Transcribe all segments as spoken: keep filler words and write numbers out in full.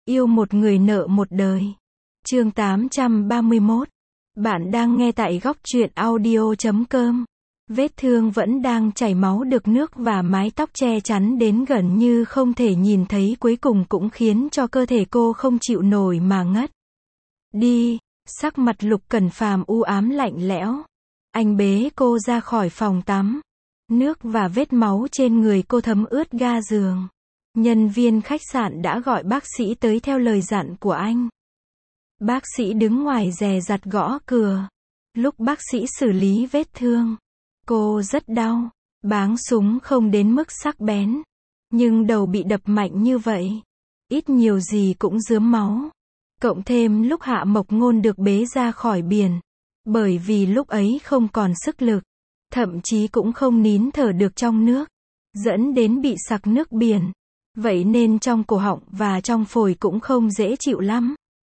Yêu một người nợ một đời. Chương tám trăm ba mươi mốt. Bạn đang nghe tại góc truyện audio chấm com. Vết thương vẫn đang chảy máu, được nước và mái tóc che chắn đến gần như không thể nhìn thấy, cuối cùng cũng khiến cho cơ thể cô không chịu nổi mà ngất đi. Sắc mặt Lục Cẩn Phàm u ám lạnh lẽo. Anh bế cô ra khỏi phòng tắm. Nước và vết máu trên người cô thấm ướt ga giường. Nhân viên khách sạn đã gọi bác sĩ tới theo lời dặn của anh. Bác sĩ đứng ngoài dè dặt gõ cửa. Lúc bác sĩ xử lý vết thương, cô rất đau. Báng súng không đến mức sắc bén, nhưng đầu bị đập mạnh như vậy, ít nhiều gì cũng rớm máu. Cộng thêm lúc Hạ Mộc Ngôn được bế ra khỏi biển, bởi vì lúc ấy không còn sức lực, thậm chí cũng không nín thở được trong nước, dẫn đến bị sặc nước biển. Vậy nên trong cổ họng và trong phổi cũng không dễ chịu lắm.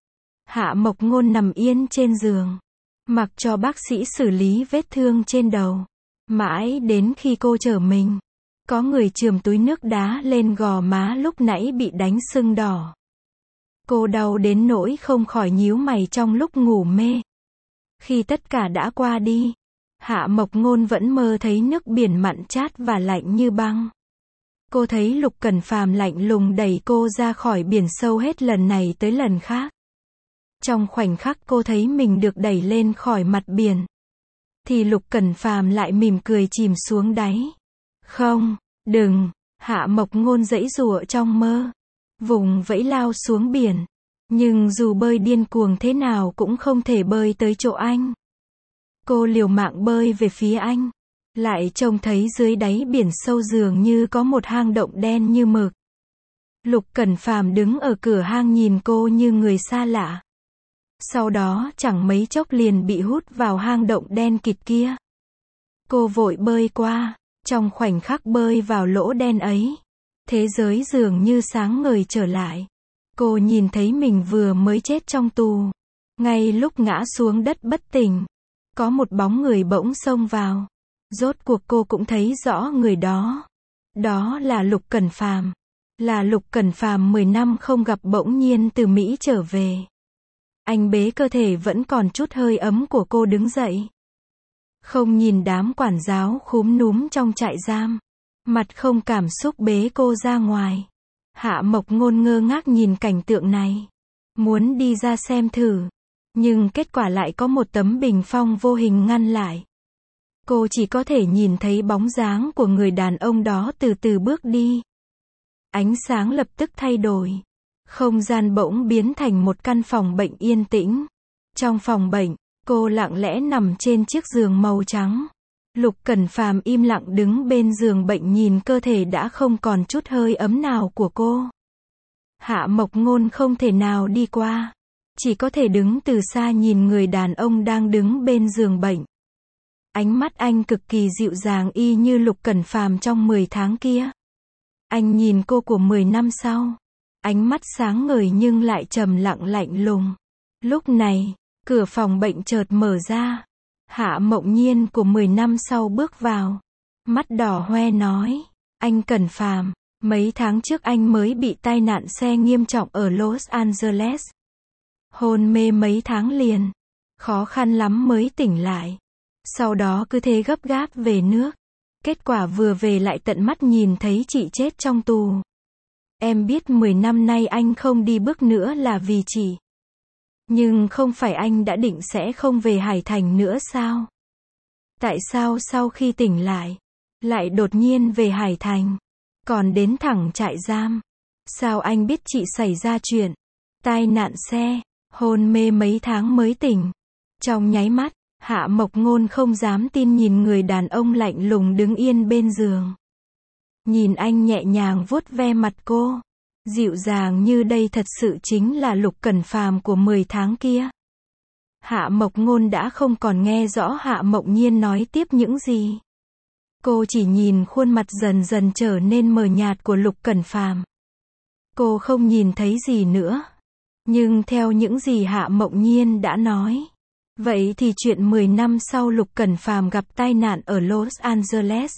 Hạ Mộc Ngôn nằm yên trên giường, mặc cho bác sĩ xử lý vết thương trên đầu. Mãi đến khi cô trở mình, có người chườm túi nước đá lên gò má lúc nãy bị đánh sưng đỏ. Cô đau đến nỗi không khỏi nhíu mày trong lúc ngủ mê. Khi tất cả đã qua đi, Hạ Mộc Ngôn vẫn mơ thấy nước biển mặn chát và lạnh như băng. Cô thấy Lục Cẩn Phàm lạnh lùng đẩy cô ra khỏi biển sâu hết lần này tới lần khác. Trong khoảnh khắc cô thấy mình được đẩy lên khỏi mặt biển, thì Lục Cẩn Phàm lại mỉm cười chìm xuống đáy. Không, đừng. Hạ Mộc Ngôn giãy giụa trong mơ, vùng vẫy lao xuống biển. Nhưng dù bơi điên cuồng thế nào cũng không thể bơi tới chỗ anh. Cô liều mạng bơi về phía anh, lại trông thấy dưới đáy biển sâu dường như có một hang động đen như mực. Lục Cẩn Phàm đứng ở cửa hang nhìn cô như người xa lạ. Sau đó chẳng mấy chốc liền bị hút vào hang động đen kịt kia. Cô vội bơi qua. Trong khoảnh khắc bơi vào lỗ đen ấy, thế giới dường như sáng ngời trở lại. Cô nhìn thấy mình vừa mới chết trong tù. Ngay lúc ngã xuống đất bất tỉnh, có một bóng người bỗng xông vào. Rốt cuộc cô cũng thấy rõ người đó. Đó là Lục Cẩn Phàm. Là Lục Cẩn Phàm mười năm không gặp bỗng nhiên từ Mỹ trở về. Anh bế cơ thể vẫn còn chút hơi ấm của cô đứng dậy. Không nhìn đám quản giáo khúm núm trong trại giam. Mặt không cảm xúc bế cô ra ngoài. Hạ Mộc Ngôn ngơ ngác nhìn cảnh tượng này. Muốn đi ra xem thử. Nhưng kết quả lại có một tấm bình phong vô hình ngăn lại. Cô chỉ có thể nhìn thấy bóng dáng của người đàn ông đó từ từ bước đi. Ánh sáng lập tức thay đổi. Không gian bỗng biến thành một căn phòng bệnh yên tĩnh. Trong phòng bệnh, cô lặng lẽ nằm trên chiếc giường màu trắng. Lục Cẩn Phàm im lặng đứng bên giường bệnh nhìn cơ thể đã không còn chút hơi ấm nào của cô. Hạ Mộc Ngôn không thể nào đi qua, chỉ có thể đứng từ xa nhìn người đàn ông đang đứng bên giường bệnh. Ánh mắt anh cực kỳ dịu dàng y như Lục Cẩn Phàm trong mười tháng kia. Anh nhìn cô của mười năm sau. Ánh mắt sáng ngời nhưng lại trầm lặng lạnh lùng. Lúc này, cửa phòng bệnh chợt mở ra. Hạ Mộng Nhiên của mười năm sau bước vào. Mắt đỏ hoe nói. Anh Cẩn Phàm, mấy tháng trước anh mới bị tai nạn xe nghiêm trọng ở Los Angeles. Hôn mê mấy tháng liền. Khó khăn lắm mới tỉnh lại. Sau đó cứ thế gấp gáp về nước. Kết quả vừa về lại tận mắt nhìn thấy chị chết trong tù. Em biết mười năm nay anh không đi bước nữa là vì chị. Nhưng không phải anh đã định sẽ không về Hải Thành nữa sao? Tại sao sau khi tỉnh lại, lại đột nhiên về Hải Thành? Còn đến thẳng trại giam? Sao anh biết chị xảy ra chuyện? Tai nạn xe, hôn mê mấy tháng mới tỉnh. Trong nháy mắt, Hạ Mộc Ngôn không dám tin nhìn người đàn ông lạnh lùng đứng yên bên giường. Nhìn anh nhẹ nhàng vuốt ve mặt cô. Dịu dàng như đây thật sự chính là Lục Cẩn Phàm của mười tháng kia. Hạ Mộc Ngôn đã không còn nghe rõ Hạ Mộng Nhiên nói tiếp những gì. Cô chỉ nhìn khuôn mặt dần dần trở nên mờ nhạt của Lục Cẩn Phàm. Cô không nhìn thấy gì nữa. Nhưng theo những gì Hạ Mộng Nhiên đã nói, vậy thì chuyện mười năm sau Lục Cẩn Phàm gặp tai nạn ở Los Angeles,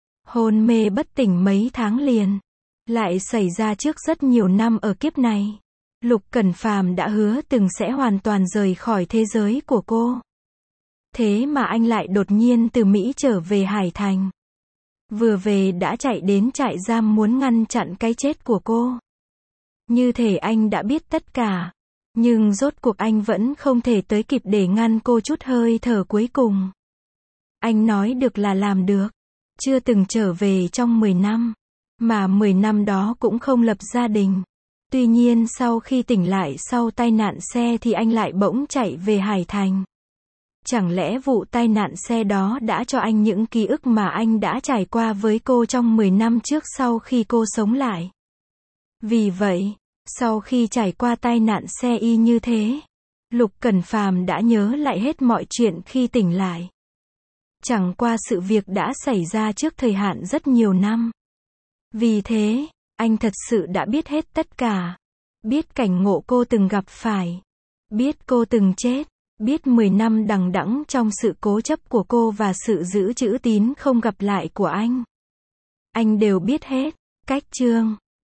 hôn mê bất tỉnh mấy tháng liền, lại xảy ra trước rất nhiều năm ở kiếp này. Lục Cẩn Phàm đã hứa từng sẽ hoàn toàn rời khỏi thế giới của cô. Thế mà anh lại đột nhiên từ Mỹ trở về Hải Thành. Vừa về đã chạy đến trại giam muốn ngăn chặn cái chết của cô. Như thể anh đã biết tất cả. Nhưng rốt cuộc anh vẫn không thể tới kịp để ngăn cô chút hơi thở cuối cùng. Anh nói được là làm được. Chưa từng trở về trong mười năm. Mà mười năm đó cũng không lập gia đình. Tuy nhiên sau khi tỉnh lại sau tai nạn xe thì anh lại bỗng chạy về Hải Thành. Chẳng lẽ vụ tai nạn xe đó đã cho anh những ký ức mà anh đã trải qua với cô trong mười năm trước sau khi cô sống lại? Vì vậy, sau khi trải qua tai nạn xe y như thế, Lục Cẩn Phàm đã nhớ lại hết mọi chuyện khi tỉnh lại. Chẳng qua sự việc đã xảy ra trước thời hạn rất nhiều năm. Vì thế, anh thật sự đã biết hết tất cả. Biết cảnh ngộ cô từng gặp phải. Biết cô từng chết. Biết mười năm đằng đẵng trong sự cố chấp của cô và sự giữ chữ tín không gặp lại của anh. Anh đều biết hết. Cách chương